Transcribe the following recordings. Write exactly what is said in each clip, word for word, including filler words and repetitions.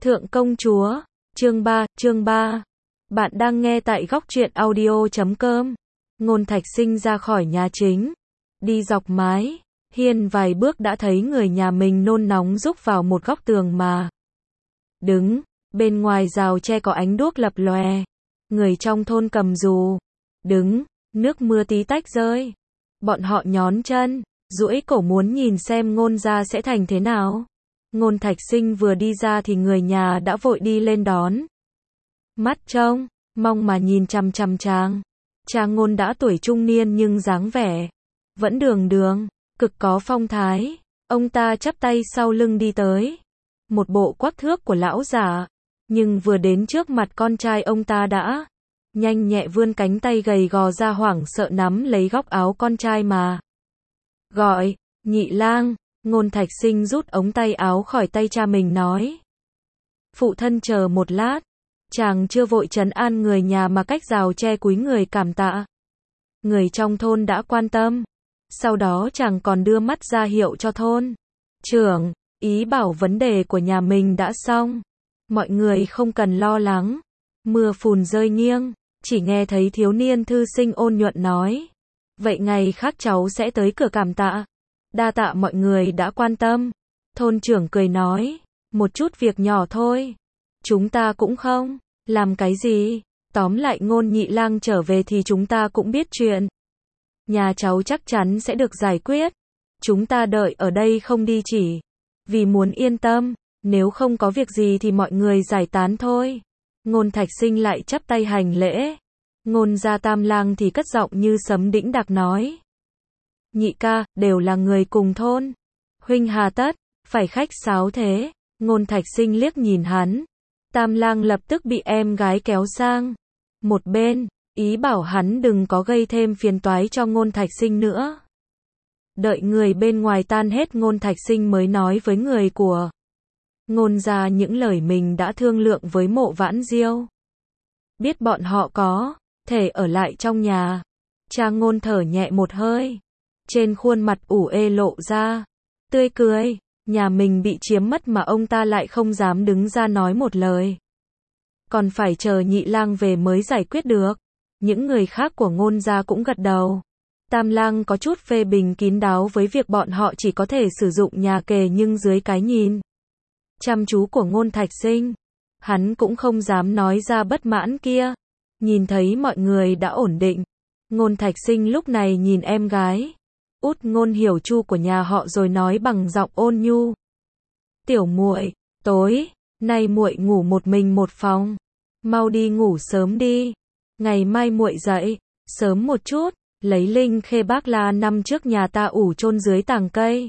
Thượng công chúa, chương ba, chương ba. Bạn đang nghe tại góc truyện audio chấm com. Ngôn Thạch Sinh ra khỏi nhà chính, đi dọc mái hiên vài bước đã thấy người nhà mình nôn nóng rúc vào một góc tường mà đứng. Bên ngoài rào tre có ánh đuốc lập lòe, người trong thôn cầm dù đứng, nước mưa tí tách rơi. Bọn họ nhón chân, duỗi cổ muốn nhìn xem Ngôn gia sẽ thành thế nào. Ngôn Thạch Sinh vừa đi ra thì người nhà đã vội đi lên đón. Mắt trông mong mà nhìn chằm chằm chàng. Cha Ngôn đã tuổi trung niên nhưng dáng vẻ vẫn đường đường, cực có phong thái. Ông ta chắp tay sau lưng đi tới, một bộ quắc thước của lão giả, nhưng vừa đến trước mặt con trai ông ta đã nhanh nhẹ vươn cánh tay gầy gò ra hoảng sợ nắm lấy góc áo con trai mà gọi, nhị lang. Ngôn Thạch Sinh rút ống tay áo khỏi tay cha mình nói. Phụ thân chờ một lát. Chàng chưa vội trấn an người nhà mà cách rào tre cúi người cảm tạ người trong thôn đã quan tâm. Sau đó chàng còn đưa mắt ra hiệu cho thôn trưởng, ý bảo vấn đề của nhà mình đã xong, mọi người không cần lo lắng. Mưa phùn rơi nghiêng, chỉ nghe thấy thiếu niên thư sinh ôn nhuận nói, vậy ngày khác cháu sẽ tới cửa cảm tạ. Đa tạ mọi người đã quan tâm. Thôn trưởng cười nói, một chút việc nhỏ thôi, chúng ta cũng không làm cái gì. Tóm lại Ngôn nhị lang trở về thì chúng ta cũng biết chuyện nhà cháu chắc chắn sẽ được giải quyết. Chúng ta đợi ở đây không đi chỉ vì muốn yên tâm, nếu không có việc gì thì mọi người giải tán thôi. Ngôn Thạch Sinh lại chắp tay hành lễ. Ngôn gia tam lang thì cất giọng như sấm đĩnh đạc nói, nhị ca, đều là người cùng thôn, huynh hà tất phải khách sáo thế. Ngôn Thạch Sinh liếc nhìn hắn. Tam lang lập tức bị em gái kéo sang một bên, ý bảo hắn đừng có gây thêm phiền toái cho Ngôn Thạch Sinh nữa. Đợi người bên ngoài tan hết, Ngôn Thạch Sinh mới nói với người của Ngôn gia những lời mình đã thương lượng với Mộ Vãn Diêu. Biết bọn họ có thể ở lại trong nhà. Cha Ngôn thở nhẹ một hơi, trên khuôn mặt ủ ê lộ ra tươi cười. Nhà mình bị chiếm mất mà ông ta lại không dám đứng ra nói một lời, còn phải chờ nhị lang về mới giải quyết được. Những người khác của Ngôn gia cũng gật đầu. Tam lang có chút phê bình kín đáo với việc bọn họ chỉ có thể sử dụng nhà kề, nhưng dưới cái nhìn chăm chú của Ngôn Thạch Sinh, hắn cũng không dám nói ra bất mãn kia. Nhìn thấy mọi người đã ổn định, Ngôn Thạch Sinh lúc này nhìn em gái út Ngôn Hiểu Chu của nhà họ rồi nói bằng giọng ôn nhu, tiểu muội, tối nay muội ngủ một mình một phòng, mau đi ngủ sớm đi, ngày mai muội dậy sớm một chút, lấy linh khê bác la năm trước nhà ta ủ chôn dưới tàng cây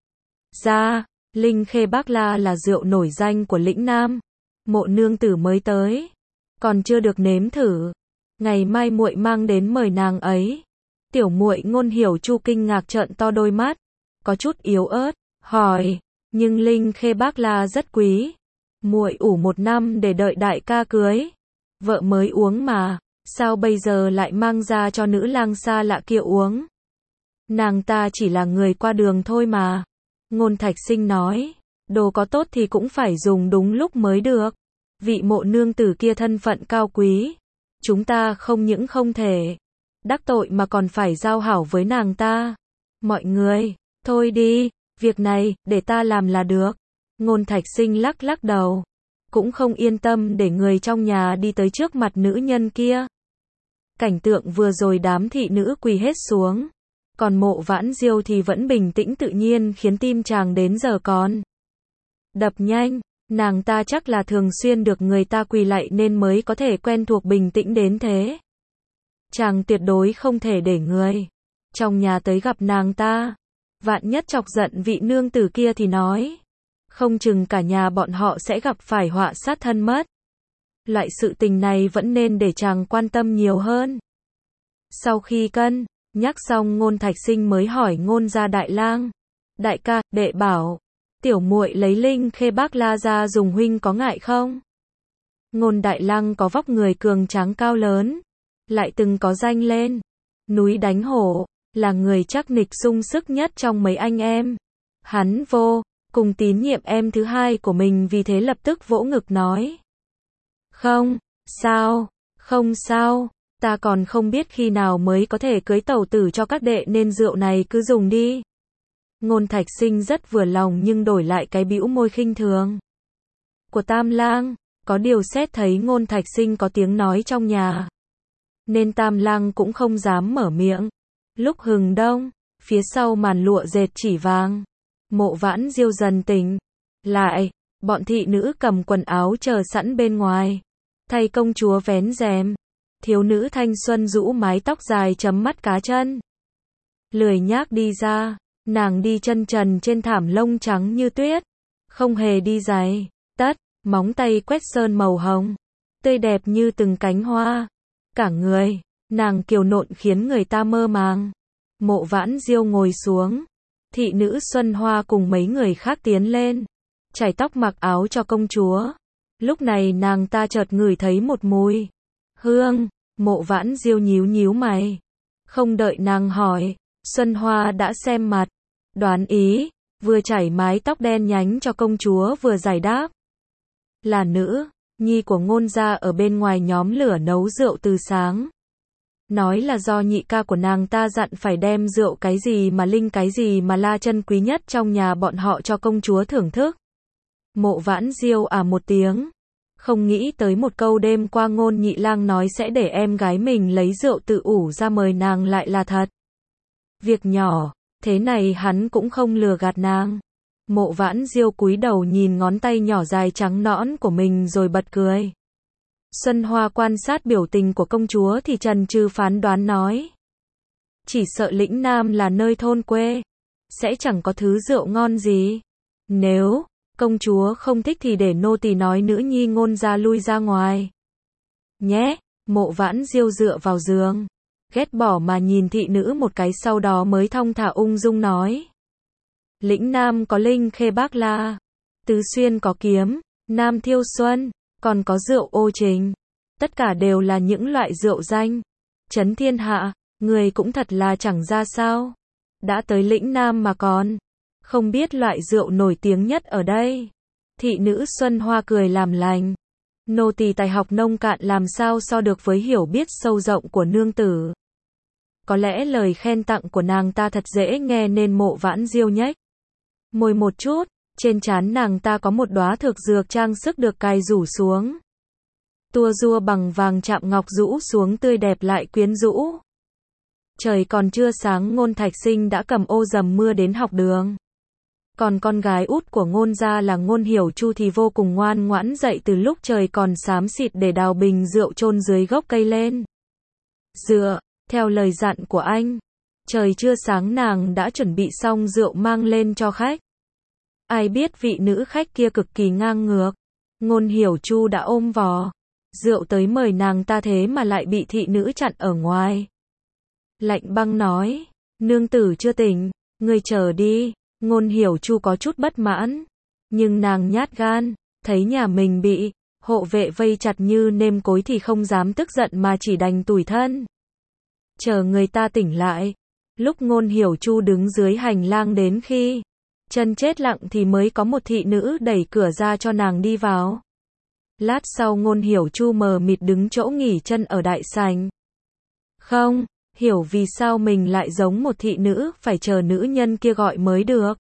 ra. Linh khê bác la là rượu nổi danh của lĩnh Nam, Mộ nương tử mới tới, còn chưa được nếm thử, ngày mai muội mang đến mời nàng ấy. Tiểu muội Ngôn Hiểu Chu kinh ngạc trợn to đôi mắt, có chút yếu ớt, hỏi, nhưng linh khê bác la rất quý, muội ủ một năm để đợi đại ca cưới vợ mới uống mà, sao bây giờ lại mang ra cho nữ lang xa lạ kia uống? Nàng ta chỉ là người qua đường thôi mà. Ngôn Thạch Sinh nói, đồ có tốt thì cũng phải dùng đúng lúc mới được. Vị Mộ nương tử kia thân phận cao quý, chúng ta không những không thể đắc tội mà còn phải giao hảo với nàng ta. Mọi người, thôi đi, việc này để ta làm là được. Ngôn Thạch Sinh lắc lắc đầu, cũng không yên tâm để người trong nhà đi tới trước mặt nữ nhân kia. Cảnh tượng vừa rồi đám thị nữ quỳ hết xuống, còn Mộ Vãn Diêu thì vẫn bình tĩnh tự nhiên, khiến tim chàng đến giờ còn đập nhanh. Nàng ta chắc là thường xuyên được người ta quỳ lạy nên mới có thể quen thuộc bình tĩnh đến thế. Chàng tuyệt đối không thể để người trong nhà tới gặp nàng ta, vạn nhất chọc giận vị nương tử kia thì nói không chừng cả nhà bọn họ sẽ gặp phải họa sát thân mất. Loại sự tình này vẫn nên để chàng quan tâm nhiều hơn. Sau khi cân nhắc xong, Ngôn Thạch Sinh mới hỏi Ngôn gia đại lang, đại ca, đệ bảo tiểu muội lấy linh khê bác la ra dùng, huynh có ngại không? Ngôn đại lang có vóc người cường tráng cao lớn, lại từng có danh lên núi đánh hổ, là người chắc nịch sung sức nhất trong mấy anh em. Hắn vô cùng tín nhiệm em thứ hai của mình, vì thế lập tức vỗ ngực nói. Không, sao, không sao, ta còn không biết khi nào mới có thể cưới tẩu tử cho các đệ nên rượu này cứ dùng đi. Ngôn Thạch Sinh rất vừa lòng nhưng đổi lại cái bĩu môi khinh thường của Tam Lang. Có điều xét thấy Ngôn Thạch Sinh có tiếng nói trong nhà, nên Tam Lang cũng không dám mở miệng. Lúc hừng đông, phía sau màn lụa dệt chỉ vàng, Mộ Vãn Diêu dần tỉnh lại, bọn thị nữ cầm quần áo chờ sẵn bên ngoài, thay công chúa vén rèm. Thiếu nữ thanh xuân rũ mái tóc dài chấm mắt cá chân, lười nhác đi ra, nàng đi chân trần trên thảm lông trắng như tuyết, không hề đi giày tất, móng tay quét sơn màu hồng, tươi đẹp như từng cánh hoa. Cả người, nàng kiều nộn khiến người ta mơ màng. Mộ Vãn Diêu ngồi xuống, thị nữ Xuân Hoa cùng mấy người khác tiến lên, chải tóc mặc áo cho công chúa. Lúc này nàng ta chợt ngửi thấy một mùi hương. Mộ Vãn Diêu nhíu nhíu mày, không đợi nàng hỏi, Xuân Hoa đã xem mặt, đoán ý, vừa chải mái tóc đen nhánh cho công chúa vừa giải đáp. Là nữ nhi của Ngôn gia ở bên ngoài nhóm lửa nấu rượu từ sáng. Nói là do nhị ca của nàng ta dặn phải đem rượu cái gì mà linh cái gì mà la chân quý nhất trong nhà bọn họ cho công chúa thưởng thức. Mộ Vãn Diêu à một tiếng, không nghĩ tới một câu đêm qua Ngôn nhị lang nói sẽ để em gái mình lấy rượu tự ủ ra mời nàng lại là thật. Việc nhỏ, thế này hắn cũng không lừa gạt nàng. Mộ Vãn Diêu cúi đầu nhìn ngón tay nhỏ dài trắng nõn của mình rồi bật cười. Xuân Hoa quan sát biểu tình của công chúa thì chần chừ phán đoán nói. Chỉ sợ lĩnh Nam là nơi thôn quê, sẽ chẳng có thứ rượu ngon gì. Nếu công chúa không thích thì để nô tỳ nói nữ nhi Ngôn gia lui ra ngoài. Nhé, Mộ Vãn Diêu dựa vào giường, ghét bỏ mà nhìn thị nữ một cái, sau đó mới thong thả ung dung nói. Lĩnh Nam có Linh Khê Bác La, Tứ Xuyên có kiếm, Nam Thiêu Xuân, còn có rượu Ô Trình. Tất cả đều là những loại rượu danh chấn thiên hạ, người cũng thật là chẳng ra sao. Đã tới lĩnh Nam mà còn không biết loại rượu nổi tiếng nhất ở đây. Thị nữ Xuân Hoa cười làm lành. Nô tỳ tài học nông cạn làm sao so được với hiểu biết sâu rộng của nương tử. Có lẽ lời khen tặng của nàng ta thật dễ nghe nên Mộ Vãn Diêu nhếch môi một chút, trên trán nàng ta có một đóa thực dược trang sức được cài rủ xuống. Tua rua bằng vàng chạm ngọc rũ xuống tươi đẹp lại quyến rũ. Trời còn chưa sáng Ngôn Thạch Sinh đã cầm ô dầm mưa đến học đường. Còn con gái út của Ngôn gia là Ngôn Hiểu Chu thì vô cùng ngoan ngoãn dậy từ lúc trời còn xám xịt để đào bình rượu chôn dưới gốc cây lên. Dựa theo lời dặn của anh, trời chưa sáng nàng đã chuẩn bị xong rượu mang lên cho khách. Ai biết vị nữ khách kia cực kỳ ngang ngược. Ngôn Hiểu Chu đã ôm vò rượu tới mời nàng ta, thế mà lại bị thị nữ chặn ở ngoài. Lạnh băng nói, nương tử chưa tỉnh, ngươi chờ đi. Ngôn Hiểu Chu có chút bất mãn, nhưng nàng nhát gan, thấy nhà mình bị hộ vệ vây chặt như nêm cối thì không dám tức giận mà chỉ đành tủi thân. Chờ người ta tỉnh lại. Lúc Ngôn Hiểu Chu đứng dưới hành lang đến khi chân chết lặng thì mới có một thị nữ đẩy cửa ra cho nàng đi vào. Lát sau Ngôn Hiểu Chu mờ mịt đứng chỗ nghỉ chân ở đại sảnh. Không hiểu vì sao mình lại giống một thị nữ, phải chờ nữ nhân kia gọi mới được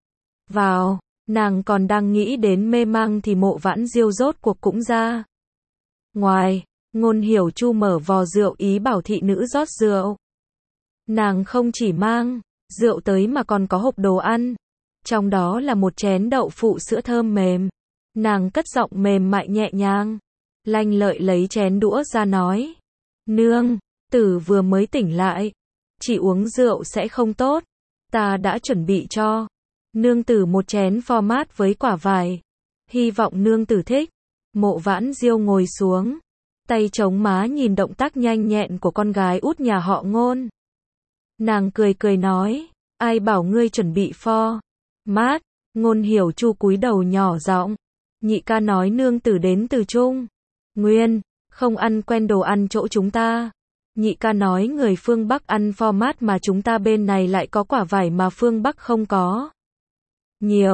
vào. Nàng còn đang nghĩ đến mê mang thì Mộ Vãn Diêu rốt cuộc cũng ra ngoài. Ngôn Hiểu Chu mở vò rượu ý bảo thị nữ rót rượu. Nàng không chỉ mang rượu tới mà còn có hộp đồ ăn, trong đó là một chén đậu phụ sữa thơm mềm. Nàng cất giọng mềm mại nhẹ nhàng, lanh lợi lấy chén đũa ra nói. Nương tử vừa mới tỉnh lại, chỉ uống rượu sẽ không tốt. Ta đã chuẩn bị cho nương tử một chén pho mát với quả vải, hy vọng nương tử thích. Mộ Vãn Diêu ngồi xuống, tay chống má nhìn động tác nhanh nhẹn của con gái út nhà họ Ngôn. Nàng cười cười nói, ai bảo ngươi chuẩn bị pho mát. Ngôn Hiểu Chu cúi đầu nhỏ giọng, nhị ca nói nương tử đến từ Trung Nguyên, không ăn quen đồ ăn chỗ chúng ta. Nhị ca nói người phương Bắc ăn pho mát mà chúng ta bên này lại có quả vải mà phương Bắc không có nhiều.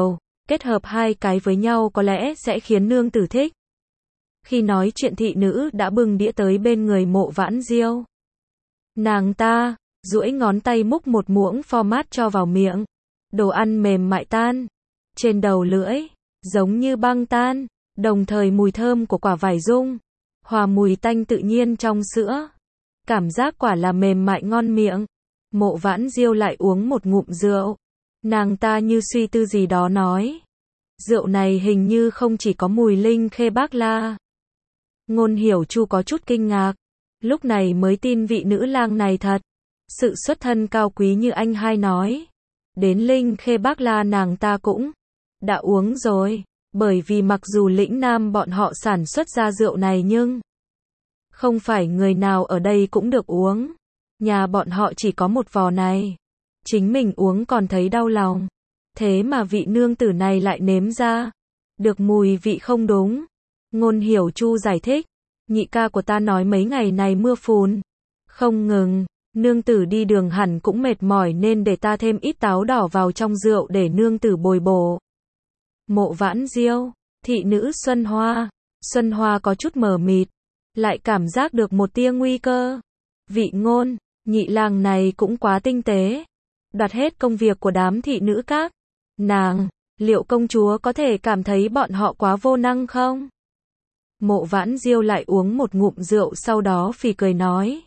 kết hợp hai cái với nhau có lẽ sẽ khiến nương tử thích. Khi nói chuyện thị nữ đã bưng đĩa tới bên người Mộ Vãn Diêu. Nàng ta duỗi ngón tay múc một muỗng format cho vào miệng. Đồ ăn mềm mại tan trên đầu lưỡi, giống như băng tan, đồng thời mùi thơm của quả vải rung, hòa mùi tanh tự nhiên trong sữa. Cảm giác quả là mềm mại ngon miệng. Mộ Vãn Diêu lại uống một ngụm rượu. Nàng ta như suy tư gì đó nói. Rượu này hình như không chỉ có mùi linh khê bác la. Ngôn Hiểu Chu có chút kinh ngạc. Lúc này mới tin vị nữ lang này thật. Sự xuất thân cao quý như anh hai nói. Đến linh khê bác la nàng ta cũng đã uống rồi. Bởi vì mặc dù lĩnh nam bọn họ sản xuất ra rượu này nhưng không phải người nào ở đây cũng được uống. Nhà bọn họ chỉ có một vò này. Chính mình uống còn thấy đau lòng. Thế mà vị nương tử này lại nếm ra được mùi vị không đúng. Ngôn Hiểu Chu giải thích. Nhị ca của ta nói mấy ngày này mưa phùn không ngừng. Nương tử đi đường hẳn cũng mệt mỏi nên để ta thêm ít táo đỏ vào trong rượu để nương tử bồi bổ. Mộ Vãn Diêu, thị nữ Xuân Hoa. Xuân Hoa có chút mờ mịt. Lại cảm giác được một tia nguy cơ. Vị Ngôn, nhị lang này cũng quá tinh tế. Đoạt hết công việc của đám thị nữ các nàng. Liệu công chúa có thể cảm thấy bọn họ quá vô năng không? Mộ Vãn Diêu lại uống một ngụm rượu sau đó phì cười nói.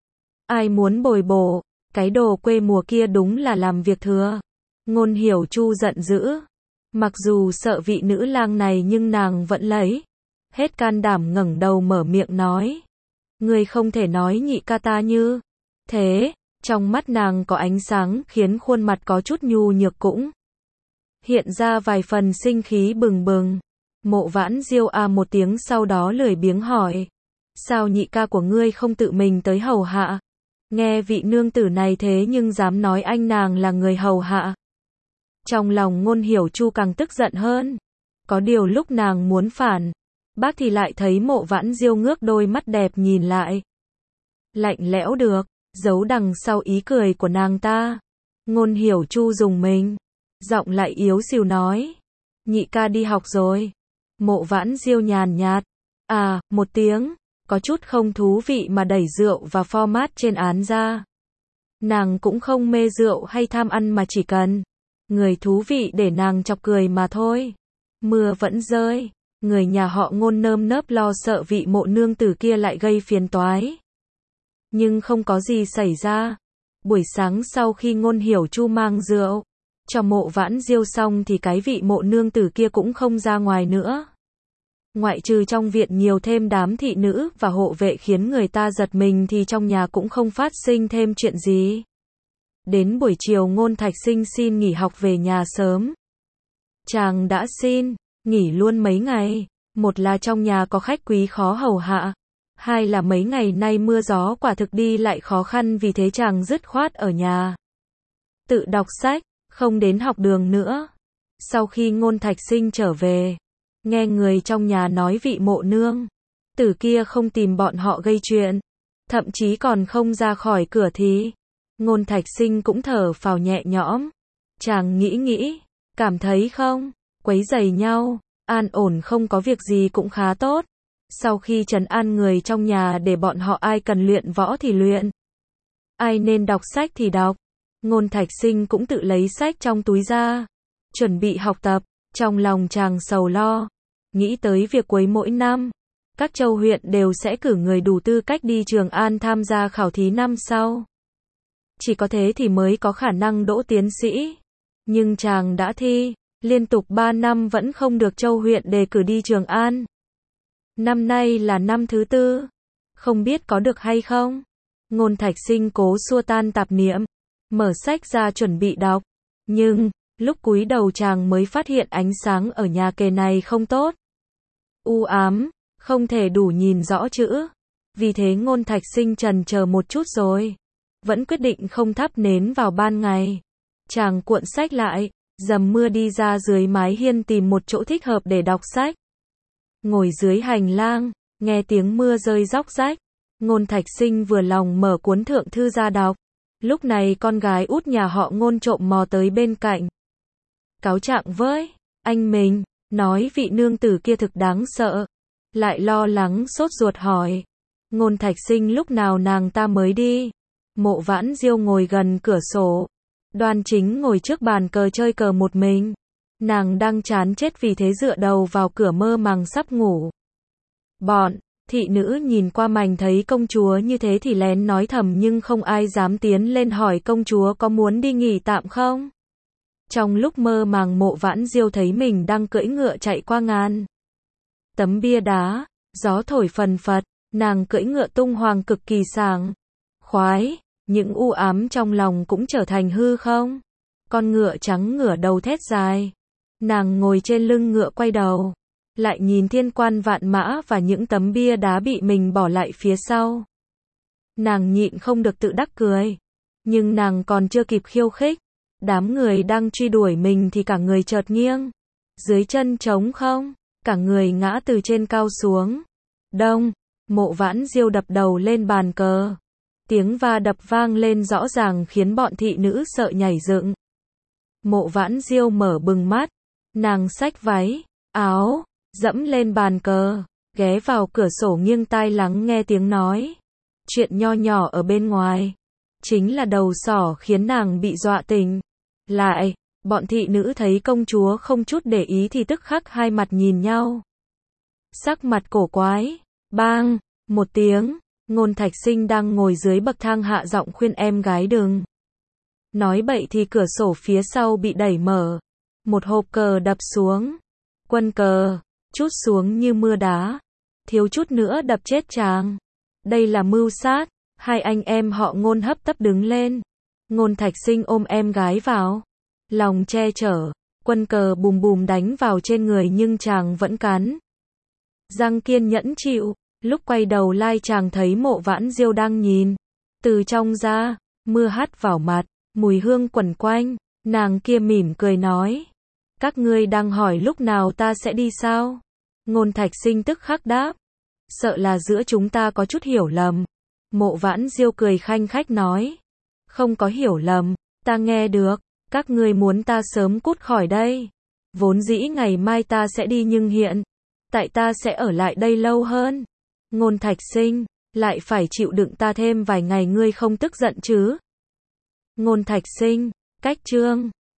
Ai muốn bồi bổ, cái đồ quê mùa kia đúng là làm việc thừa. Ngôn Hiểu Chu giận dữ. Mặc dù sợ vị nữ lang này nhưng nàng vẫn lấy hết can đảm ngẩng đầu mở miệng nói. Ngươi không thể nói nhị ca ta như thế. Trong mắt nàng có ánh sáng khiến khuôn mặt có chút nhu nhược cũng hiện ra vài phần sinh khí bừng bừng. Mộ Vãn Diêu a một tiếng sau đó lười biếng hỏi. Sao nhị ca của ngươi không tự mình tới hầu hạ? Nghe vị nương tử này thế nhưng dám nói anh nàng là người hầu hạ. Trong lòng Ngôn Hiểu Chu càng tức giận hơn. Có điều lúc nàng muốn phản bác thì lại thấy Mộ Vãn Diêu ngước đôi mắt đẹp nhìn lại. Lạnh lẽo được, giấu đằng sau ý cười của nàng ta. Ngôn Hiểu Chu dùng mình. Giọng lại yếu xìu nói. Nhị ca đi học rồi. Mộ Vãn Diêu nhàn nhạt. À, một tiếng. Có chút không thú vị mà đẩy rượu và format trên án ra. Nàng cũng không mê rượu hay tham ăn mà chỉ cần người thú vị để nàng chọc cười mà thôi. Mưa vẫn rơi. Người nhà họ Ngôn nơm nớp lo sợ vị mộ nương tử kia lại gây phiền toái. Nhưng không có gì xảy ra. Buổi sáng sau khi Ngôn Hiểu Chu mang rượu cho Mộ Vãn Diêu xong thì cái vị mộ nương tử kia cũng không ra ngoài nữa. Ngoại trừ trong viện nhiều thêm đám thị nữ và hộ vệ khiến người ta giật mình thì trong nhà cũng không phát sinh thêm chuyện gì. Đến buổi chiều Ngôn Thạch Sinh xin nghỉ học về nhà sớm. Chàng đã xin nghỉ luôn mấy ngày. Một là trong nhà có khách quý khó hầu hạ. Hai là mấy ngày nay mưa gió quả thực đi lại khó khăn vì thế chàng dứt khoát ở nhà. Tự đọc sách, không đến học đường nữa. Sau khi Ngôn Thạch Sinh trở về, nghe người trong nhà nói vị mộ nương tử kia không tìm bọn họ gây chuyện, thậm chí còn không ra khỏi cửa thì Ngôn Thạch Sinh cũng thở phào nhẹ nhõm. Chàng nghĩ nghĩ, cảm thấy không quấy rầy nhau, an ổn không có việc gì cũng khá tốt. Sau khi trấn an người trong nhà để bọn họ ai cần luyện võ thì luyện, ai nên đọc sách thì đọc, Ngôn Thạch Sinh cũng tự lấy sách trong túi ra, chuẩn bị học tập. Trong lòng chàng sầu lo, nghĩ tới việc cuối mỗi năm, các châu huyện đều sẽ cử người đủ tư cách đi Trường An tham gia khảo thí năm sau. Chỉ có thế thì mới có khả năng đỗ tiến sĩ. Nhưng chàng đã thi liên tục ba năm vẫn không được châu huyện đề cử đi Trường An. Năm nay là năm thứ tư, không biết có được hay không. Ngôn Thạch Sinh cố xua tan tạp niệm, mở sách ra chuẩn bị đọc. Nhưng lúc cúi đầu chàng mới phát hiện ánh sáng ở nhà kề này không tốt. U ám, không thể đủ nhìn rõ chữ. Vì thế Ngôn Thạch Sinh chần chờ một chút rồi vẫn quyết định không thắp nến vào ban ngày. Chàng cuộn sách lại, dầm mưa đi ra dưới mái hiên tìm một chỗ thích hợp để đọc sách. Ngồi dưới hành lang, nghe tiếng mưa rơi róc rách. Ngôn Thạch Sinh vừa lòng mở cuốn thượng thư ra đọc. Lúc này con gái út nhà họ Ngôn trộm mò tới bên cạnh. Cáo trạng với Anh mình, nói vị nương tử kia thực đáng sợ. Lại lo lắng sốt ruột hỏi. Ngôn Thạch Sinh lúc nào nàng ta mới đi? Mộ Vãn Diêu ngồi gần cửa sổ. Đoan Chính ngồi trước bàn cờ chơi cờ một mình. Nàng đang chán chết vì thế dựa đầu vào cửa mơ màng sắp ngủ. Bọn thị nữ nhìn qua mành thấy công chúa như thế thì lén nói thầm nhưng không ai dám tiến lên hỏi công chúa có muốn đi nghỉ tạm không. Trong lúc mơ màng Mộ Vãn Diêu thấy mình đang cưỡi ngựa chạy qua ngàn tấm bia đá, gió thổi phần phật, nàng cưỡi ngựa tung hoành cực kỳ sảng khoái, những u ám trong lòng cũng trở thành hư không. Con ngựa trắng ngửa đầu thét dài, nàng ngồi trên lưng ngựa quay đầu, lại nhìn thiên quan vạn mã và những tấm bia đá bị mình bỏ lại phía sau. Nàng nhịn không được tự đắc cười, nhưng nàng còn chưa kịp khiêu khích, đám người đang truy đuổi mình thì cả người chợt nghiêng, dưới chân trống không, cả người ngã từ trên cao xuống. Đông, Mộ Vãn Diêu đập đầu lên bàn cờ. Tiếng va đập vang lên rõ ràng khiến bọn thị nữ sợ nhảy dựng. Mộ Vãn Diêu mở bừng mắt, nàng xách váy, áo, dẫm lên bàn cờ, ghé vào cửa sổ nghiêng tai lắng nghe tiếng nói. Chuyện nho nhỏ ở bên ngoài, chính là đầu sỏ khiến nàng bị dọa tỉnh. Lại, bọn thị nữ thấy công chúa không chút để ý thì tức khắc hai mặt nhìn nhau. Sắc mặt cổ quái, bang, một tiếng, Ngôn Thạch Sinh đang ngồi dưới bậc thang hạ giọng khuyên em gái đừng nói bậy thì cửa sổ phía sau bị đẩy mở. Một hộp cờ đập xuống. Quân cờ, chút xuống như mưa đá. Thiếu chút nữa đập chết chàng. Đây là mưu sát. Hai anh em họ Ngôn hấp tấp đứng lên. Ngôn Thạch Sinh ôm em gái vào lòng che chở. Quân cờ bùm bùm đánh vào trên người nhưng chàng vẫn cắn răng kiên nhẫn chịu. Lúc quay đầu lai chàng thấy Mộ Vãn Diêu đang nhìn từ trong ra, mưa hắt vào mặt, mùi hương quẩn quanh, nàng kia mỉm cười nói, các ngươi đang hỏi lúc nào ta sẽ đi sao? Ngôn Thạch Sinh tức khắc đáp, sợ là giữa chúng ta có chút hiểu lầm. Mộ Vãn Diêu cười khanh khách nói, không có hiểu lầm, ta nghe được, các ngươi muốn ta sớm cút khỏi đây. Vốn dĩ ngày mai ta sẽ đi nhưng hiện tại ta sẽ ở lại đây lâu hơn. Ngôn Thạch Sinh, lại phải chịu đựng ta thêm vài ngày, ngươi không tức giận chứ? Ngôn Thạch Sinh, cách chương